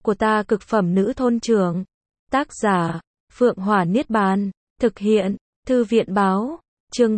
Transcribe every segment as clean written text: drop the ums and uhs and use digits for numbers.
của ta cực phẩm nữ thôn trưởng. Tác giả, Phượng Hỏa Niết Bàn. Thực hiện, Thư viện báo. Chương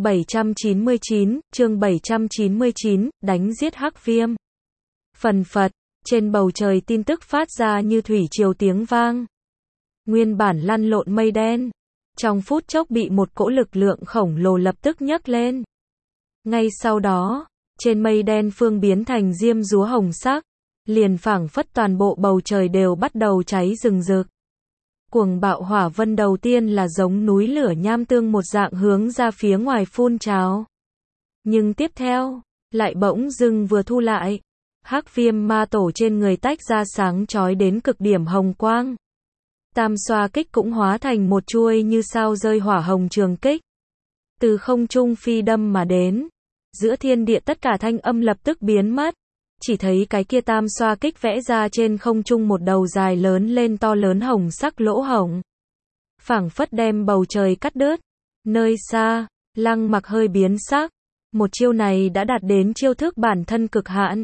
799, đánh giết Hắc Viêm. Phần phật, trên bầu trời tin tức phát ra như thủy triều tiếng vang. Nguyên bản lăn lộn mây đen, trong phút chốc bị một cỗ lực lượng khổng lồ lập tức nhấc lên. Ngay sau đó, trên mây đen phương biến thành diêm dúa hồng sắc, liền phảng phất toàn bộ bầu trời đều bắt đầu cháy rừng rực. Cuồng bạo hỏa vân đầu tiên là giống núi lửa nham tương một dạng hướng ra phía ngoài phun trào. Nhưng tiếp theo, lại bỗng dưng vừa thu lại. Hắc Viêm ma tổ trên người tách ra sáng chói đến cực điểm hồng quang. Tam xoa kích cũng hóa thành một chuôi như sao rơi hỏa hồng trường kích. Từ không trung phi đâm mà đến. Giữa thiên địa tất cả thanh âm lập tức biến mất. Chỉ thấy cái kia tam xoa kích vẽ ra trên không trung một đầu dài lớn lên to lớn hồng sắc lỗ hổng. Phảng phất đem bầu trời cắt đứt. Nơi xa, Lăng Mặc hơi biến sắc. Một chiêu này đã đạt đến chiêu thức bản thân cực hạn.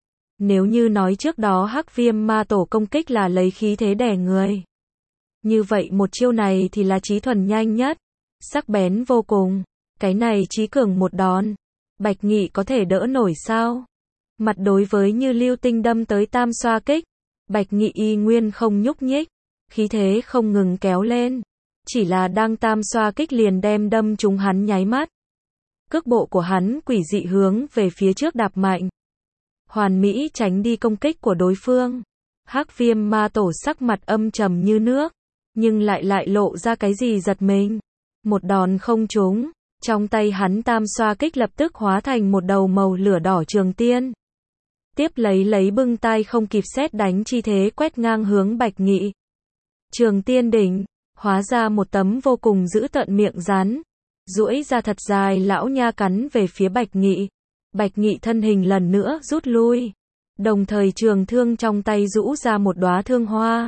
Nếu như nói trước đó Hắc Viêm ma tổ công kích là lấy khí thế đè người, như vậy một chiêu này thì là chí thuần nhanh nhất, sắc bén vô cùng. Cái này chí cường một đòn, Bạch Nghị có thể đỡ nổi sao? Mặt đối với như lưu tinh đâm tới tam xoa kích, Bạch Nghị y nguyên không nhúc nhích, khí thế không ngừng kéo lên. Chỉ là đang tam xoa kích liền đem đâm trúng hắn nháy mắt. Cước bộ của hắn quỷ dị hướng về phía trước đạp mạnh, hoàn mỹ tránh đi công kích của đối phương. Hắc Viêm ma tổ sắc mặt âm trầm như nước, nhưng lại lộ ra cái gì giật mình. Một đòn không trúng, trong tay hắn tam xoa kích lập tức hóa thành một đầu màu lửa đỏ trường tiên. Tiếp lấy bưng tay không kịp sét đánh chi thế quét ngang hướng Bạch Nghị. Trường tiên đỉnh, hóa ra một tấm vô cùng dữ tợn miệng rắn, duỗi ra thật dài lão nha cắn về phía Bạch Nghị. Bạch Nghị thân hình lần nữa rút lui, đồng thời trường thương trong tay rũ ra một đóa thương hoa.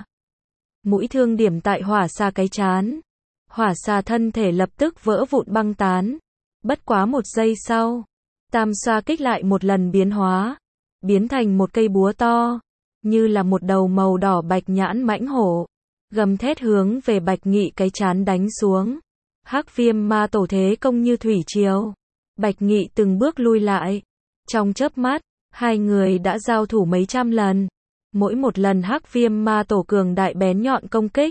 Mũi thương điểm tại hỏa xà cái trán. Hỏa xà thân thể lập tức vỡ vụn băng tán. Bất quá một giây sau, tam xoa kích lại một lần biến hóa, biến thành một cây búa to, như là một đầu màu đỏ bạch nhãn mãnh hổ, gầm thét hướng về Bạch Nghị cái trán đánh xuống. Hắc Viêm ma tổ thế công như thủy triều. Bạch Nghị từng bước lui lại. Trong chớp mắt, hai người đã giao thủ mấy trăm lần. Mỗi một lần Hắc Viêm ma tổ cường đại bén nhọn công kích,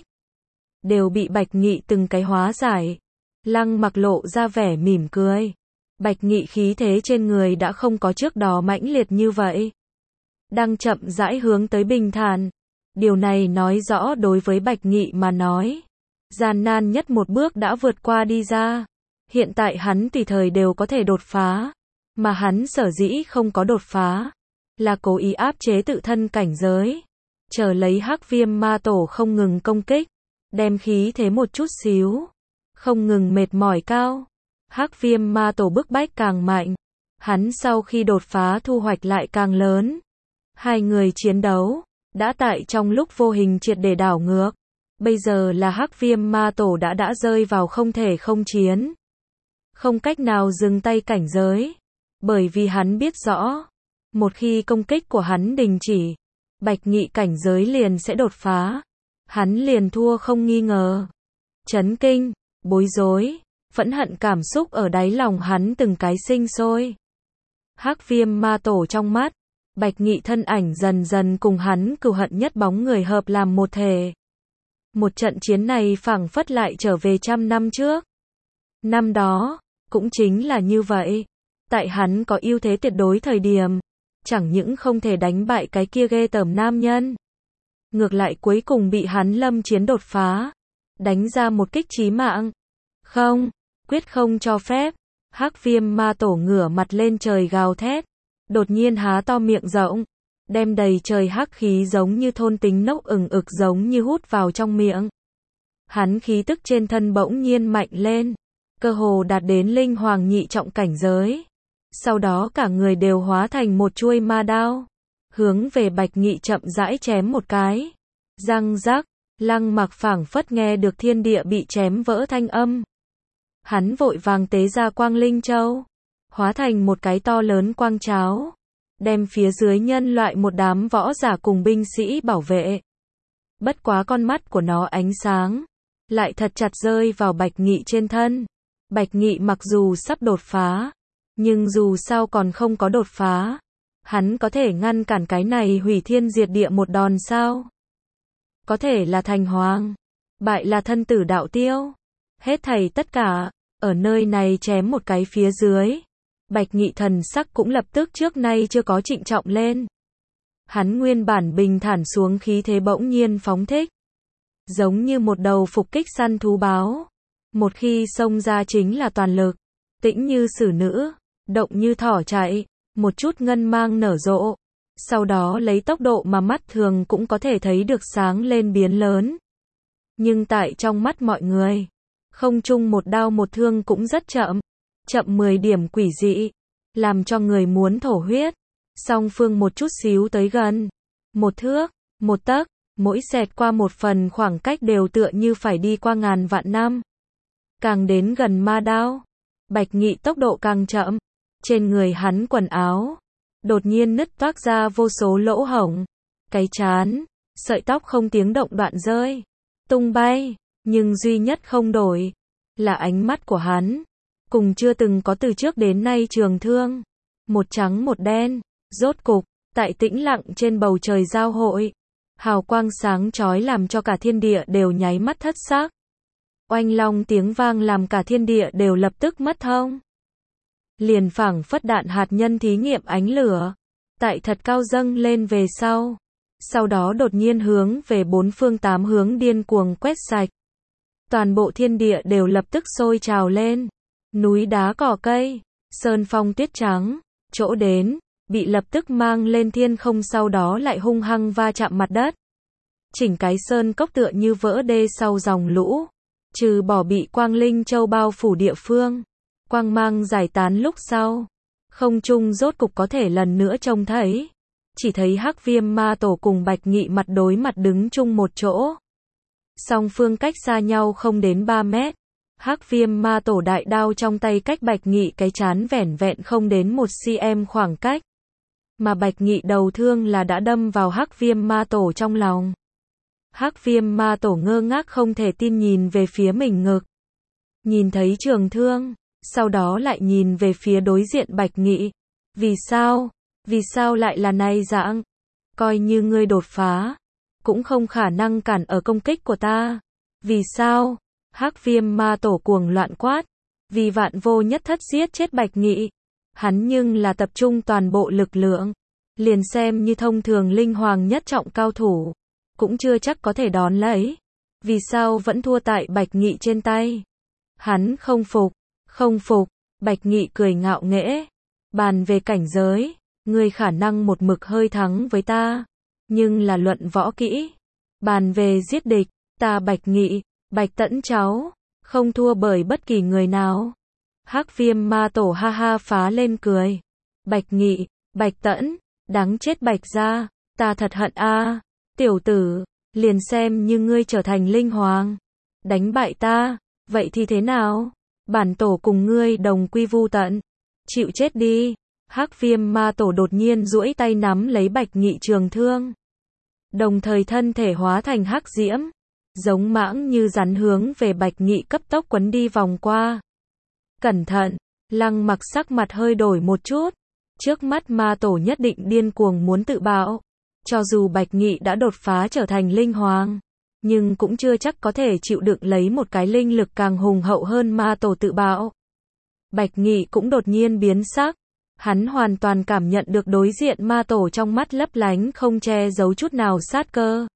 đều bị Bạch Nghị từng cái hóa giải. Lăng Mặc lộ ra vẻ mỉm cười. Bạch Nghị khí thế trên người đã không có trước đó mãnh liệt như vậy, đang chậm rãi hướng tới bình thản. Điều này nói rõ đối với Bạch Nghị mà nói, gian nan nhất một bước đã vượt qua đi ra. Hiện tại hắn tùy thời đều có thể đột phá, mà hắn sở dĩ không có đột phá, là cố ý áp chế tự thân cảnh giới, chờ lấy Hắc Viêm ma tổ không ngừng công kích, đem khí thế một chút xíu, không ngừng mệt mỏi cao. Hắc Viêm ma tổ bức bách càng mạnh, hắn sau khi đột phá thu hoạch lại càng lớn. Hai người chiến đấu, đã tại trong lúc vô hình triệt để đảo ngược. Bây giờ là Hắc Viêm ma tổ đã rơi vào không thể không chiến, không cách nào dừng tay cảnh giới, bởi vì hắn biết rõ, một khi công kích của hắn đình chỉ, Bạch Nghị cảnh giới liền sẽ đột phá, hắn liền thua không nghi ngờ. Chấn kinh, bối rối, phẫn hận cảm xúc ở đáy lòng hắn từng cái sinh sôi. Hắc Viêm ma tổ trong mắt, Bạch Nghị thân ảnh dần dần cùng hắn cừu hận nhất bóng người hợp làm một thể. Một trận chiến này phảng phất lại trở về trăm năm trước. Năm đó, cũng chính là như vậy. Tại hắn có ưu thế tuyệt đối thời điểm, chẳng những không thể đánh bại cái kia ghê tởm nam nhân, ngược lại cuối cùng bị hắn lâm chiến đột phá, đánh ra một kích chí mạng. Không, quyết không cho phép. Hắc Viêm ma tổ ngửa mặt lên trời gào thét, đột nhiên há to miệng rộng, đem đầy trời hắc khí giống như thôn tính nốc ực giống như hút vào trong miệng. Hắn khí tức trên thân bỗng nhiên mạnh lên, cơ hồ đạt đến linh hoàng nhị trọng cảnh giới. Sau đó cả người đều hóa thành một chuôi ma đao, hướng về Bạch Nghị chậm rãi chém một cái. Răng rắc, Lăng Mặc phảng phất nghe được thiên địa bị chém vỡ thanh âm. Hắn vội vàng tế ra Quang Linh Châu, hóa thành một cái to lớn quang tráo, đem phía dưới nhân loại một đám võ giả cùng binh sĩ bảo vệ. Bất quá con mắt của nó ánh sáng, lại thật chặt rơi vào Bạch Nghị trên thân. Bạch Nghị mặc dù sắp đột phá, nhưng dù sao còn không có đột phá. Hắn có thể ngăn cản cái này hủy thiên diệt địa một đòn sao? Có thể là thành hoàng, bại là thân tử đạo tiêu. Hết thảy tất cả, ở nơi này chém một cái phía dưới. Bạch Nghị thần sắc cũng lập tức trước nay chưa có trịnh trọng lên. Hắn nguyên bản bình thản xuống khí thế bỗng nhiên phóng thích. Giống như một đầu phục kích săn thú báo. Một khi xông ra chính là toàn lực. Tĩnh như xử nữ, động như thỏ chạy, một chút ngân mang nở rộ. Sau đó lấy tốc độ mà mắt thường cũng có thể thấy được sáng lên biến lớn. Nhưng tại trong mắt mọi người, không chung một đao một thương cũng rất chậm. Chậm 10 điểm quỷ dị, làm cho người muốn thổ huyết. Song phương một chút xíu tới gần. Một thước, một tấc, mỗi xẹt qua một phần khoảng cách đều tựa như phải đi qua ngàn vạn năm. Càng đến gần ma đao, Bạch Nghị tốc độ càng chậm. Trên người hắn quần áo đột nhiên nứt toác ra vô số lỗ hổng. Cái trán, sợi tóc không tiếng động đoạn rơi, tung bay, nhưng duy nhất không đổi là ánh mắt của hắn, cùng chưa từng có từ trước đến nay trường thương, một trắng một đen, rốt cục, tại tĩnh lặng trên bầu trời giao hội, hào quang sáng chói làm cho cả thiên địa đều nháy mắt thất sắc. Oanh long tiếng vang làm cả thiên địa đều lập tức mất thông. Liền phảng phất đạn hạt nhân thí nghiệm ánh lửa, tại thật cao dâng lên về sau đó đột nhiên hướng về bốn phương tám hướng điên cuồng quét sạch. Toàn bộ thiên địa đều lập tức sôi trào lên, núi đá cỏ cây, sơn phong tuyết trắng, chỗ đến, bị lập tức mang lên thiên không sau đó lại hung hăng va chạm mặt đất. Chỉnh cái sơn cốc tựa như vỡ đê sau dòng lũ, trừ bỏ bị quang linh châu bao phủ địa phương. Quang mang giải tán lúc sau, không trung rốt cục có thể lần nữa trông thấy. Chỉ thấy Hắc Viêm Ma Tổ cùng Bạch Nghị mặt đối mặt đứng chung một chỗ. Song phương cách xa nhau không đến 3 mét. Hắc Viêm Ma Tổ đại đao trong tay cách Bạch Nghị cái chán vẻn vẹn không đến 1 cm khoảng cách. Mà Bạch Nghị đầu thương là đã đâm vào Hắc Viêm Ma Tổ trong lòng. Hắc Viêm Ma Tổ ngơ ngác không thể tin nhìn về phía mình ngực. Nhìn thấy trường thương, sau đó lại nhìn về phía đối diện Bạch Nghị. Vì sao? Vì sao lại là này dạng? Coi như ngươi đột phá, cũng không khả năng cản ở công kích của ta. Vì sao? Hắc Viêm Ma Tổ cuồng loạn quát. Vì vạn vô nhất thất giết chết Bạch Nghị. Hắn nhưng là tập trung toàn bộ lực lượng. Liền xem như thông thường linh hoàng nhất trọng cao thủ, cũng chưa chắc có thể đón lấy. Vì sao vẫn thua tại Bạch Nghị trên tay? Hắn không phục. Không phục, Bạch Nghị cười ngạo nghễ. Bàn về cảnh giới, ngươi khả năng một mực hơi thắng với ta, nhưng là luận võ kỹ. Bàn về giết địch, ta Bạch Nghị, Bạch Tẫn cháu, không thua bởi bất kỳ người nào. Hắc Viêm Ma Tổ ha ha phá lên cười. Bạch Nghị, Bạch Tẫn, đáng chết Bạch gia, ta thật hận a. Tiểu tử, liền xem như ngươi trở thành linh hoàng, đánh bại ta, vậy thì thế nào? Bản tổ cùng ngươi đồng quy vu tận. Chịu chết đi. Hắc Viêm Ma Tổ đột nhiên duỗi tay nắm lấy Bạch Nghị trường thương. Đồng thời thân thể hóa thành hắc diễm, giống mãng như rắn hướng về Bạch Nghị cấp tốc quấn đi vòng qua. Cẩn thận, Lăng Mặc sắc mặt hơi đổi một chút. Trước mắt Ma Tổ nhất định điên cuồng muốn tự bạo. Cho dù Bạch Nghị đã đột phá trở thành linh hoàng, nhưng cũng chưa chắc có thể chịu đựng lấy một cái linh lực càng hùng hậu hơn Ma Tổ tự bạo. Bạch Nghị cũng đột nhiên biến sắc. Hắn hoàn toàn cảm nhận được đối diện Ma Tổ trong mắt lấp lánh không che giấu chút nào sát cơ.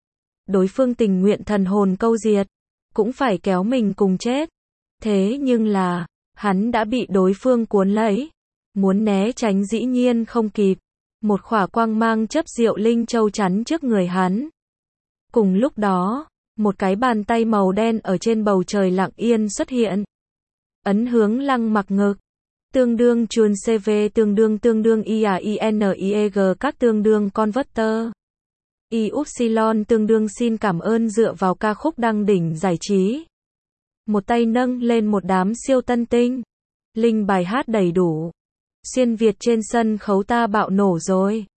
Đối phương tình nguyện thần hồn câu diệt, cũng phải kéo mình cùng chết. Thế nhưng là, hắn đã bị đối phương cuốn lấy. Muốn né tránh dĩ nhiên không kịp. Một khỏa quang mang chấp diệu linh châu chắn trước người hắn. Cùng lúc đó, một cái bàn tay màu đen ở trên bầu trời lặng yên xuất hiện. Ấn hướng Lăng Mặc ngực. Tương đương chuồn CV tương đương IAINIEG các tương đương converter. Y-Upsilon tương đương xin cảm ơn dựa vào ca khúc đăng đỉnh giải trí. Một tay nâng lên một đám siêu tân tinh. Linh bài hát đầy đủ. Xuyên Việt trên sân khấu ta bạo nổ rồi.